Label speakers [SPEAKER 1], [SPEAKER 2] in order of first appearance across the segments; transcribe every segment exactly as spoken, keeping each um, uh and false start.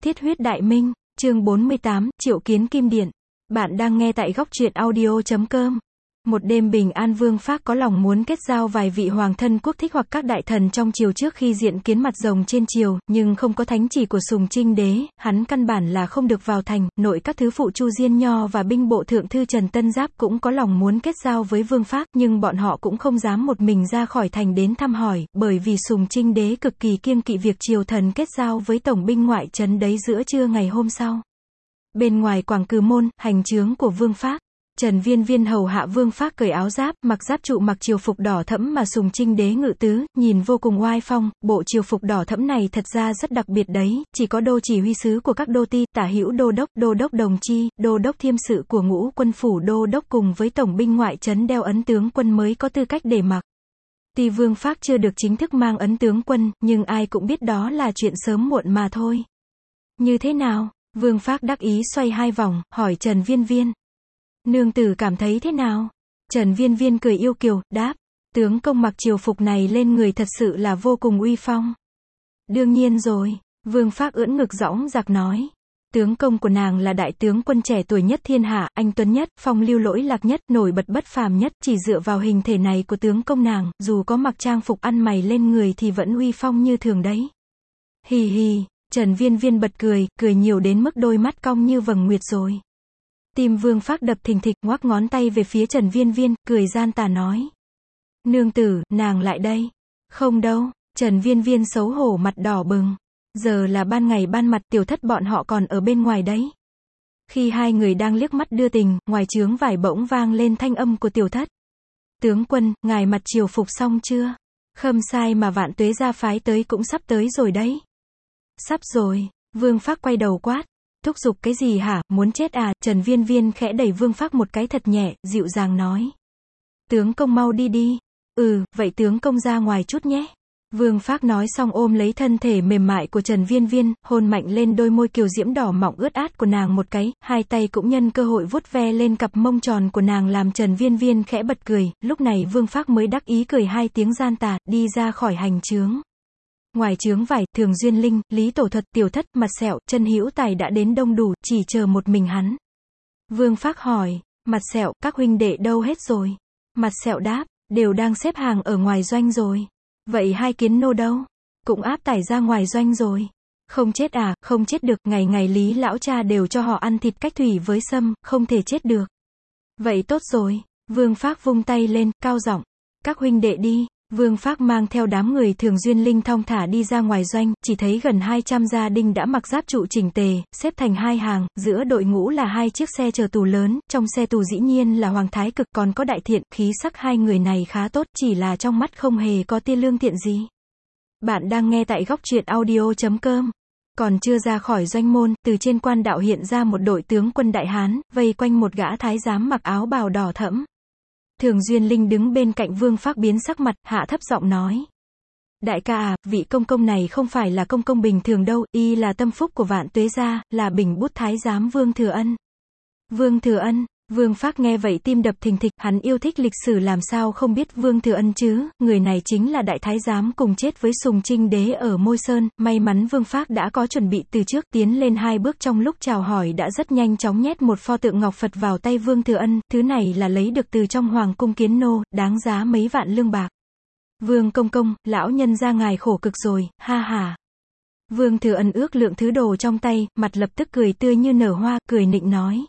[SPEAKER 1] Thiết huyết đại minh, chương bốn mươi tám, triệu kiến kim điện. Bạn đang nghe tại góc truyện audio chấm com. Một đêm bình an, Vương Phác có lòng muốn kết giao vài vị hoàng thân quốc thích hoặc các đại thần trong triều trước khi diện kiến mặt rồng trên triều, nhưng không có thánh chỉ của Sùng Trinh đế, hắn căn bản là không được vào thành. Nội các thứ phụ Chu Diên Nho và binh bộ thượng thư Trần Tân Giáp cũng có lòng muốn kết giao với Vương Phác, nhưng bọn họ cũng không dám một mình ra khỏi thành đến thăm hỏi, bởi vì Sùng Trinh đế cực kỳ kiêng kỵ việc triều thần kết giao với tổng binh ngoại trấn đấy. Giữa trưa ngày hôm sau, bên ngoài Quảng Cừ Môn, hành chướng của Vương Phác, Trần Viên Viên hầu hạ Vương Phác cởi áo giáp, mặc giáp trụ, mặc triều phục đỏ thẫm mà Sùng Trinh đế ngự tứ, nhìn vô cùng oai phong. Bộ triều phục đỏ thẫm này thật ra rất đặc biệt đấy, chỉ có đô chỉ huy sứ của các đô ti, tả hữu đô đốc, đô đốc đồng chi, đô đốc thiêm sự của ngũ quân phủ đô đốc cùng với tổng binh ngoại trấn đeo ấn tướng quân mới có tư cách để mặc. Tuy Vương Phác chưa được chính thức mang ấn tướng quân, nhưng ai cũng biết đó là chuyện sớm muộn mà thôi. Như thế nào? Vương Phác đắc ý xoay hai vòng, hỏi Trần Viên Viên. Nương tử cảm thấy thế nào? Trần Viên Viên cười yêu kiều, đáp, tướng công mặc triều phục này lên người thật sự là vô cùng uy phong. Đương nhiên rồi, Vương Phác ưỡn ngực dõng dạc nói. Tướng công của nàng là đại tướng quân trẻ tuổi nhất thiên hạ, anh tuấn nhất, phong lưu lỗi lạc nhất, nổi bật bất phàm nhất. Chỉ dựa vào hình thể này của tướng công nàng, dù có mặc trang phục ăn mày lên người thì vẫn uy phong như thường đấy. Hì hì, Trần Viên Viên bật cười, cười nhiều đến mức đôi mắt cong như vầng nguyệt rồi. Tim Vương Phác đập thình thịch, ngoắc ngón tay về phía Trần Viên Viên, cười gian tà nói. Nương tử, nàng lại đây. Không đâu, Trần Viên Viên xấu hổ mặt đỏ bừng. Giờ là ban ngày ban mặt, tiểu thất bọn họ còn ở bên ngoài đấy. Khi hai người đang liếc mắt đưa tình, ngoài trướng vải bỗng vang lên thanh âm của tiểu thất. Tướng quân, ngài mặc triều phục xong chưa? Khâm sai mà Vạn Tuế gia phái tới cũng sắp tới rồi đấy. Sắp rồi, Vương Phác quay đầu quát. Thúc giục cái gì hả, muốn chết à? Trần Viên Viên khẽ đẩy Vương Phác một cái thật nhẹ, dịu dàng nói. Tướng công mau đi đi. Ừ, vậy tướng công ra ngoài chút nhé. Vương Phác nói xong ôm lấy thân thể mềm mại của Trần Viên Viên, hôn mạnh lên đôi môi kiều diễm đỏ mọng ướt át của nàng một cái, hai tay cũng nhân cơ hội vuốt ve lên cặp mông tròn của nàng làm Trần Viên Viên khẽ bật cười. Lúc này Vương Phác mới đắc ý cười hai tiếng gian tà, đi ra khỏi hành chướng. Ngoài chướng vải, Thường Duyên Linh, Lý Tổ Thuật, Tiểu Thất, Mặt Sẹo, Chân Hữu Tài đã đến đông đủ, chỉ chờ một mình hắn. Vương Phác hỏi, Mặt Sẹo, các huynh đệ đâu hết rồi? Mặt Sẹo đáp, đều đang xếp hàng ở ngoài doanh rồi. Vậy hai kiến nô đâu? Cũng áp tải ra ngoài doanh rồi. Không chết à? Không chết được, ngày ngày Lý lão cha đều cho họ ăn thịt cách thủy với sâm, không thể chết được. Vậy tốt rồi. Vương Phác vung tay lên, cao giọng, các huynh đệ đi. Vương Phác mang theo đám người Thường Duyên Linh thong thả đi ra ngoài doanh, chỉ thấy gần hai trăm gia đình đã mặc giáp trụ chỉnh tề, xếp thành hai hàng, giữa đội ngũ là hai chiếc xe chở tù lớn, trong xe tù dĩ nhiên là Hoàng Thái Cực còn có Đại Thiện, khí sắc hai người này khá tốt, chỉ là trong mắt không hề có tia lương thiện gì. Bạn đang nghe tại góc truyện audio chấm com. Còn chưa ra khỏi doanh môn, từ trên quan đạo hiện ra một đội tướng quân Đại Hán, vây quanh một gã thái giám mặc áo bào đỏ thẫm. Thường Duyên Linh đứng bên cạnh Vương Phác biến sắc mặt, hạ thấp giọng nói. Đại ca à, vị công công này không phải là công công bình thường đâu, y là tâm phúc của Vạn Tuế gia, là bình bút thái giám Vương Thừa Ân. Vương Thừa Ân, Vương Phác nghe vậy tim đập thình thịch, hắn yêu thích lịch sử làm sao không biết Vương Thừa Ân chứ, người này chính là đại thái giám cùng chết với Sùng Trinh đế ở Môi Sơn. May mắn Vương Phác đã có chuẩn bị từ trước, tiến lên hai bước, trong lúc chào hỏi đã rất nhanh chóng nhét một pho tượng ngọc Phật vào tay Vương Thừa Ân, thứ này là lấy được từ trong hoàng cung kiến nô, đáng giá mấy vạn lương bạc. Vương công công, lão nhân gia ngài khổ cực rồi, ha ha. Vương Thừa Ân ước lượng thứ đồ trong tay, mặt lập tức cười tươi như nở hoa, cười nịnh nói.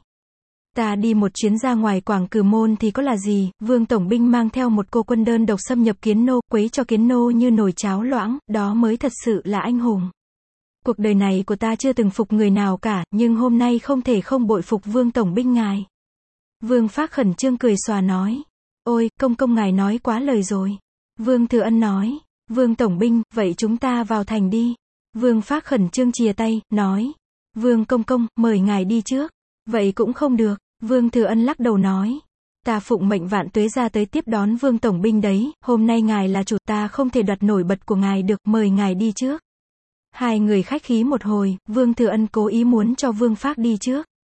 [SPEAKER 1] Ta đi một chuyến ra ngoài Quảng Cừ Môn thì có là gì, Vương tổng binh mang theo một cô quân đơn độc xâm nhập kiến nô, quấy cho kiến nô như nồi cháo loãng, đó mới thật sự là anh hùng. Cuộc đời này của ta chưa từng phục người nào cả, nhưng hôm nay không thể không bội phục Vương tổng binh ngài. Vương Phác khẩn trương cười xòa nói. Ôi, công công ngài nói quá lời rồi. Vương Thừa Ân nói. Vương tổng binh, vậy chúng ta vào thành đi. Vương Phác khẩn trương chìa tay, nói. Vương công công, mời ngài đi trước. Vậy cũng không được. Vương Thừa Ân lắc đầu nói. Ta phụng mệnh Vạn Tuế gia tới tiếp đón Vương tổng binh đấy, hôm nay ngài là chủ, ta không thể đoạt nổi bật của ngài được, mời ngài đi trước. Hai người khách khí một hồi, Vương Thừa Ân cố ý muốn cho Vương Phác đi trước.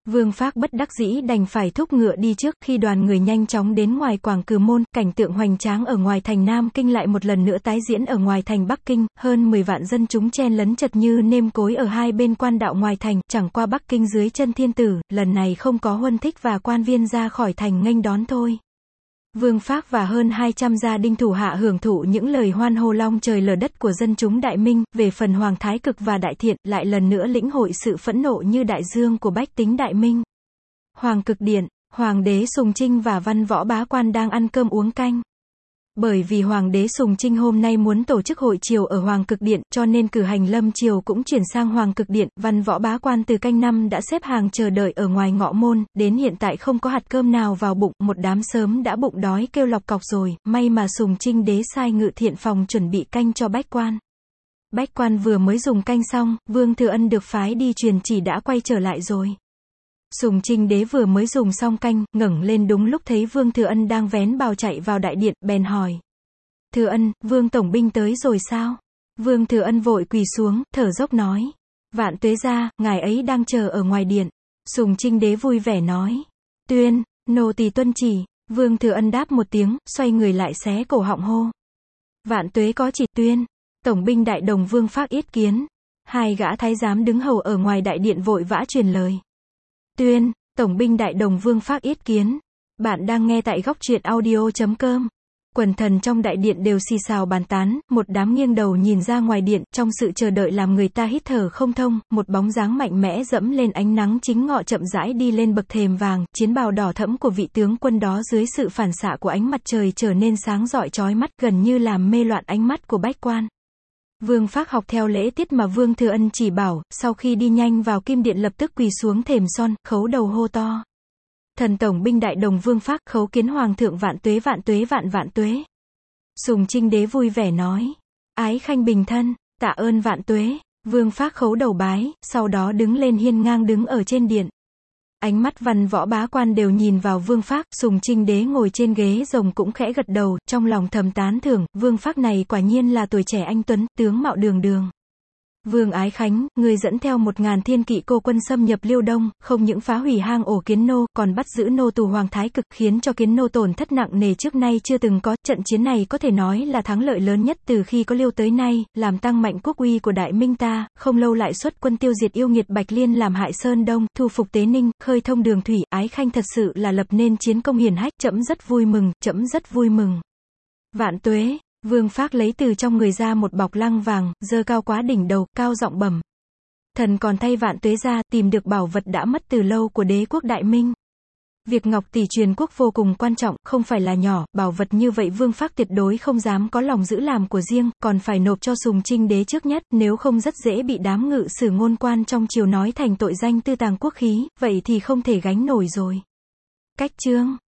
[SPEAKER 1] Vương Phác bất đắc dĩ đành phải thúc ngựa đi trước, khi đoàn người nhanh chóng đến ngoài Quảng Cừ Môn, cảnh tượng hoành tráng ở ngoài thành Nam Kinh lại một lần nữa tái diễn ở ngoài thành Bắc Kinh, hơn mười vạn dân chúng chen lấn chật như nêm cối ở hai bên quan đạo ngoài thành, chẳng qua Bắc Kinh dưới chân thiên tử, lần này không có huân thích và quan viên ra khỏi thành nghênh đón thôi. Vương Phác và hơn hai trăm gia đình thủ hạ hưởng thụ những lời hoan hô long trời lở đất của dân chúng Đại Minh, về phần Hoàng Thái Cực và Đại Thiện, lại lần nữa lĩnh hội sự phẫn nộ như đại dương của bách tính Đại Minh. Hoàng Cực Điện, Hoàng đế Sùng Trinh và văn võ bá quan đang ăn cơm uống canh. Bởi vì Hoàng đế Sùng Trinh hôm nay muốn tổ chức hội triều ở Hoàng Cực Điện, cho nên cử hành lâm triều cũng chuyển sang Hoàng Cực Điện, văn võ bá quan từ canh năm đã xếp hàng chờ đợi ở ngoài ngõ môn, đến hiện tại không có hạt cơm nào vào bụng, một đám sớm đã bụng đói kêu lọc cọc rồi, may mà Sùng Trinh đế sai ngự thiện phòng chuẩn bị canh cho bách quan. Bách quan vừa mới dùng canh xong, Vương Thừa Ân được phái đi truyền chỉ đã quay trở lại rồi. Sùng Trinh đế vừa mới dùng xong canh, ngẩng lên đúng lúc thấy Vương Thừa Ân đang vén bào chạy vào đại điện, bèn hỏi. Thừa Ân, Vương Tổng binh tới rồi sao? Vương Thừa Ân vội quỳ xuống, thở dốc nói. Vạn tuế gia, ngài ấy đang chờ ở ngoài điện. Sùng Trinh đế vui vẻ nói. Tuyên, nô tỳ tuân chỉ. Vương Thừa Ân đáp một tiếng, xoay người lại xé cổ họng hô. Vạn tuế có chỉ. Tuyên, Tổng binh đại đồng Vương Phác yết kiến. Hai gã thái giám đứng hầu ở ngoài đại điện vội vã truyền lời. Tuyên, Tổng binh đại đồng Vương Phác yết kiến. Bạn đang nghe tại góc truyện audio chấm com. Quần thần trong đại điện đều xì xào bàn tán, một đám nghiêng đầu nhìn ra ngoài điện, trong sự chờ đợi làm người ta hít thở không thông, một bóng dáng mạnh mẽ dẫm lên ánh nắng chính ngọ chậm rãi đi lên bậc thềm vàng, chiến bào đỏ thẫm của vị tướng quân đó dưới sự phản xạ của ánh mặt trời trở nên sáng rọi chói mắt, gần như làm mê loạn ánh mắt của bách quan. Vương Phác học theo lễ tiết mà Vương Thừa Ân chỉ bảo, sau khi đi nhanh vào kim điện lập tức quỳ xuống thềm son, khấu đầu hô to. Thần Tổng binh đại đồng Vương Phác, khấu kiến Hoàng thượng vạn tuế vạn tuế vạn vạn tuế. Sùng Trinh đế vui vẻ nói. Ái khanh bình thân, tạ ơn vạn tuế. Vương Phác khấu đầu bái, sau đó đứng lên hiên ngang đứng ở trên điện. Ánh mắt văn võ bá quan đều nhìn vào Vương Phác, Sùng Trinh đế ngồi trên ghế rồng cũng khẽ gật đầu, trong lòng thầm tán thưởng, Vương Phác này quả nhiên là tuổi trẻ anh tuấn, tướng mạo đường đường. Vương Ái Khánh, người dẫn theo một ngàn thiên kỵ cô quân xâm nhập Liêu Đông, không những phá hủy hang ổ Kiến Nô, còn bắt giữ nô tù Hoàng Thái Cực, khiến cho Kiến Nô tổn thất nặng nề trước nay chưa từng có. Trận chiến này có thể nói là thắng lợi lớn nhất từ khi có Liêu tới nay, làm tăng mạnh quốc uy của Đại Minh ta, không lâu lại xuất quân tiêu diệt yêu nghiệt Bạch Liên, làm hại Sơn Đông, thu phục Tế Ninh, khơi thông đường thủy. Ái Khanh thật sự là lập nên chiến công hiển hách, trẫm rất vui mừng, trẫm rất vui mừng. Vạn tuế. Vương Phác lấy từ trong người ra một bọc lăng vàng, giơ cao quá đỉnh đầu, cao giọng bẩm. Thần còn thay vạn tuế ra, tìm được bảo vật đã mất từ lâu của đế quốc Đại Minh. Việc ngọc tỷ truyền quốc vô cùng quan trọng, không phải là nhỏ, bảo vật như vậy Vương Phác tuyệt đối không dám có lòng giữ làm của riêng, còn phải nộp cho Sùng Trinh đế trước nhất, nếu không rất dễ bị đám ngự sử ngôn quan trong triều nói thành tội danh tư tàng quốc khí, vậy thì không thể gánh nổi rồi. Cách chương.